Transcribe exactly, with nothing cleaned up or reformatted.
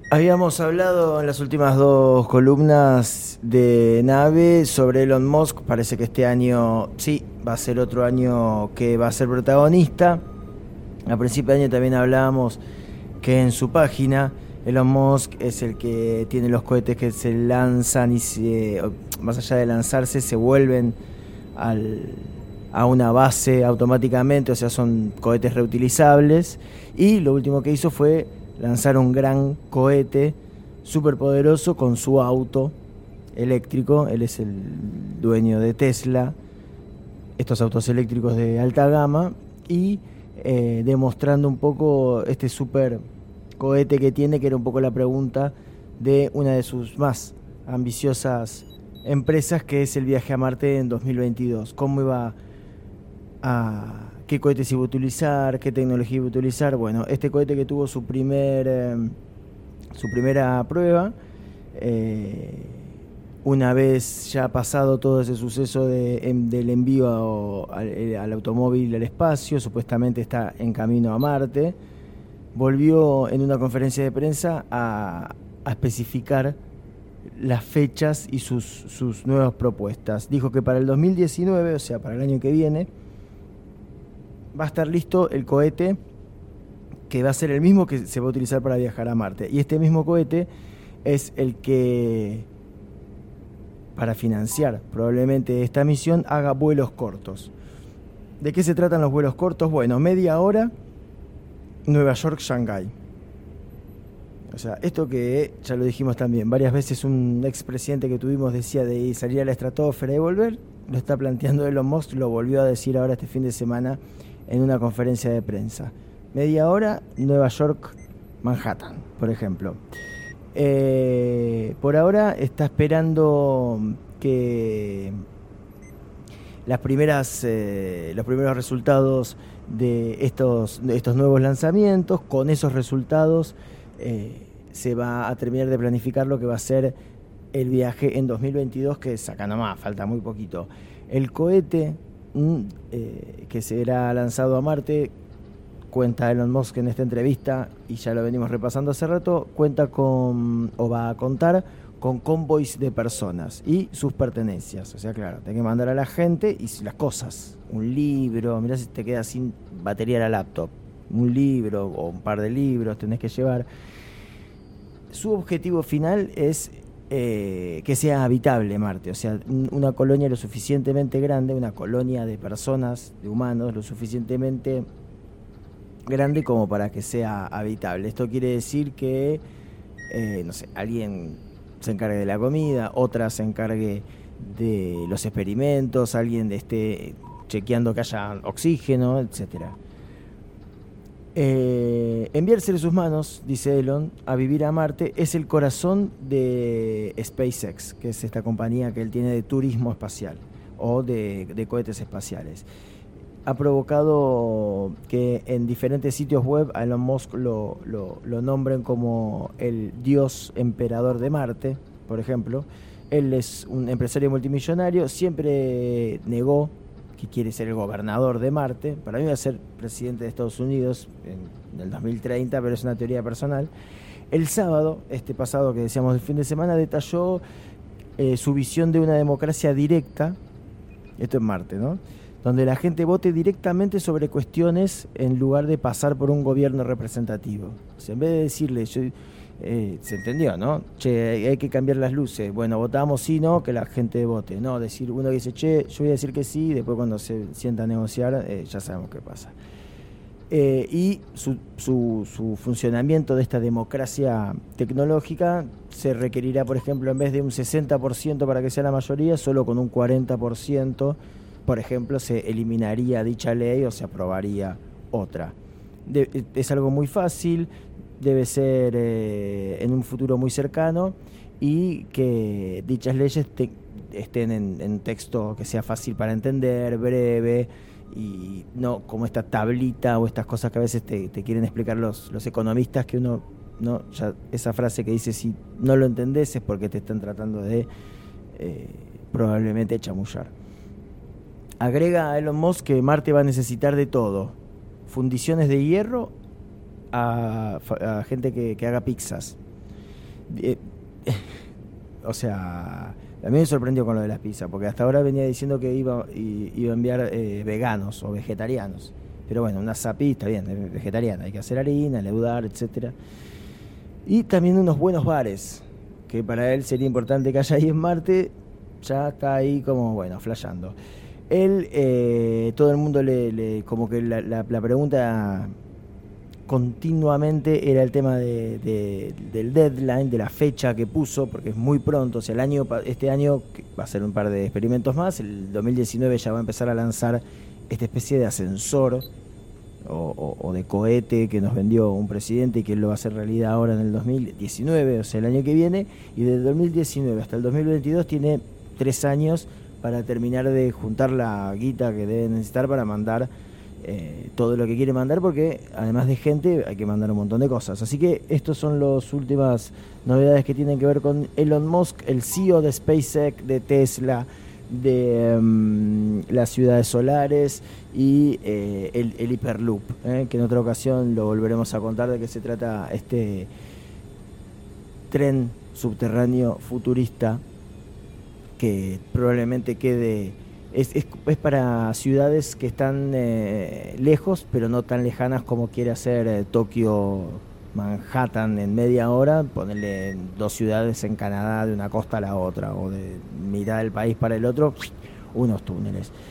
Habíamos hablado en las últimas dos columnas de Nave sobre Elon Musk. Parece que este año sí va a ser otro año que va a ser protagonista. A principio de año también hablábamos que en su página Elon Musk es el que tiene los cohetes que se lanzan y se, más allá de lanzarse se vuelven al, a una base automáticamente, o sea, son cohetes reutilizables. Y lo último que hizo fue lanzar un gran cohete superpoderoso con su auto eléctrico. Él es el dueño de Tesla, estos autos eléctricos de alta gama, y eh, demostrando un poco este super cohete que tiene, que era un poco la pregunta de una de sus más ambiciosas empresas, que es el viaje a Marte en dos mil veintidós. ¿Cómo iba a qué cohetes iba a utilizar, qué tecnología iba a utilizar? Bueno, este cohete que tuvo su primer eh, su primera prueba, eh, una vez ya pasado todo ese suceso de, en, del envío a, al, al automóvil al espacio, supuestamente está en camino a Marte, volvió en una conferencia de prensa a, a especificar las fechas y sus, sus nuevas propuestas. Dijo que para el dos mil diecinueve, o sea, para el año que viene, va a estar listo el cohete que va a ser el mismo que se va a utilizar para viajar a Marte. Y este mismo cohete es el que, para financiar probablemente esta misión, haga vuelos cortos. ¿De qué se tratan los vuelos cortos? Bueno, media hora, Nueva York, Shanghái. O sea, esto que ya lo dijimos también, varias veces un expresidente que tuvimos decía de salir a la estratosfera y volver, lo está planteando Elon Musk, lo volvió a decir ahora este fin de semana en una conferencia de prensa. Media hora, Nueva York, Manhattan, por ejemplo. Eh, por ahora está esperando que las primeras, eh, los primeros resultados de estos, de estos nuevos lanzamientos. Con esos resultados eh, se va a terminar de planificar lo que va a ser el viaje en dos mil veintidós, que saca nomás, falta muy poquito. El cohete mm, eh, que será lanzado a Marte, cuenta Elon Musk en esta entrevista, y ya lo venimos repasando hace rato, cuenta con, o va a contar con convoys de personas y sus pertenencias. O sea, claro, tenés que mandar a la gente y las cosas. Un libro, mirá si te queda sin batería la laptop. Un libro o un par de libros tenés que llevar. Su objetivo final es eh, que sea habitable Marte. O sea, una colonia lo suficientemente grande, una colonia de personas, de humanos, lo suficientemente grande como para que sea habitable. Esto quiere decir que, eh, no sé, alguien se encargue de la comida, otra se encargue de los experimentos, alguien esté chequeando que haya oxígeno, etcétera. Eh, enviar seres humanos, dice Elon, a vivir a Marte es el corazón de SpaceX, que es esta compañía que él tiene de turismo espacial o de, de cohetes espaciales. Ha provocado que en diferentes sitios web a Elon Musk lo, lo, lo nombren como el dios emperador de Marte, por ejemplo. Él es un empresario multimillonario, siempre negó que quiere ser el gobernador de Marte. Para mí va a ser presidente de Estados Unidos en el dos mil treinta, pero es una teoría personal. El sábado, este pasado que decíamos el fin de semana, detalló eh, su visión de una democracia directa, esto en Marte, ¿no?, donde la gente vote directamente sobre cuestiones en lugar de pasar por un gobierno representativo. O sea, en vez de decirle, yo, eh, se entendió, ¿no? Che, hay que cambiar las luces. Bueno, votamos sí, no, que la gente vote. No, decir, uno que dice, che, yo voy a decir que sí, después cuando se sienta a negociar, eh, ya sabemos qué pasa. Eh, y su, su, su funcionamiento de esta democracia tecnológica se requerirá, por ejemplo, en vez de un sesenta por ciento para que sea la mayoría, solo con un cuarenta por ciento. Por ejemplo, se eliminaría dicha ley o se aprobaría otra. De, es algo muy fácil, debe ser eh, en un futuro muy cercano, y que dichas leyes te, estén en, en texto que sea fácil para entender, breve, y no como esta tablita o estas cosas que a veces te, te quieren explicar los, los economistas, que uno, no, ya esa frase que dice si no lo entendés es porque te están tratando de eh, probablemente chamullar. Agrega a Elon Musk que Marte va a necesitar de todo: fundiciones de hierro a, a gente que, que haga pizzas, Eh, o sea, a mí me sorprendió con lo de las pizzas, porque hasta ahora venía diciendo que iba, iba a enviar eh, veganos o vegetarianos. Pero bueno, una zapi está bien, es vegetariana, hay que hacer harina, leudar, etcétera. Y también unos buenos bares, que para él sería importante que haya ahí en Marte, ya está ahí como, bueno, flasheando. Él, eh, todo el mundo le, le como que la, la, la pregunta continuamente era el tema de, de, del deadline, de la fecha que puso, porque es muy pronto, o sea, el año, este año va a ser un par de experimentos más, el dos mil diecinueve ya va a empezar a lanzar esta especie de ascensor o, o, o de cohete que nos vendió un presidente y que él lo va a hacer realidad ahora en el dos mil diecinueve, o sea, el año que viene, y desde el dos mil diecinueve hasta el dos mil veintidós tiene tres años para terminar de juntar la guita que debe necesitar para mandar eh, todo lo que quiere mandar, porque además de gente hay que mandar un montón de cosas. Así que estas son las últimas novedades que tienen que ver con Elon Musk, el C E O de SpaceX, de Tesla, de um, las ciudades solares y eh, el, el Hyperloop, eh, que en otra ocasión lo volveremos a contar de qué se trata este tren subterráneo futurista que probablemente quede, es, es, es para ciudades que están eh, lejos, pero no tan lejanas como quiere hacer eh, Tokio, Manhattan en media hora, ponerle dos ciudades en Canadá de una costa a la otra, o de mitad del país para el otro, unos túneles.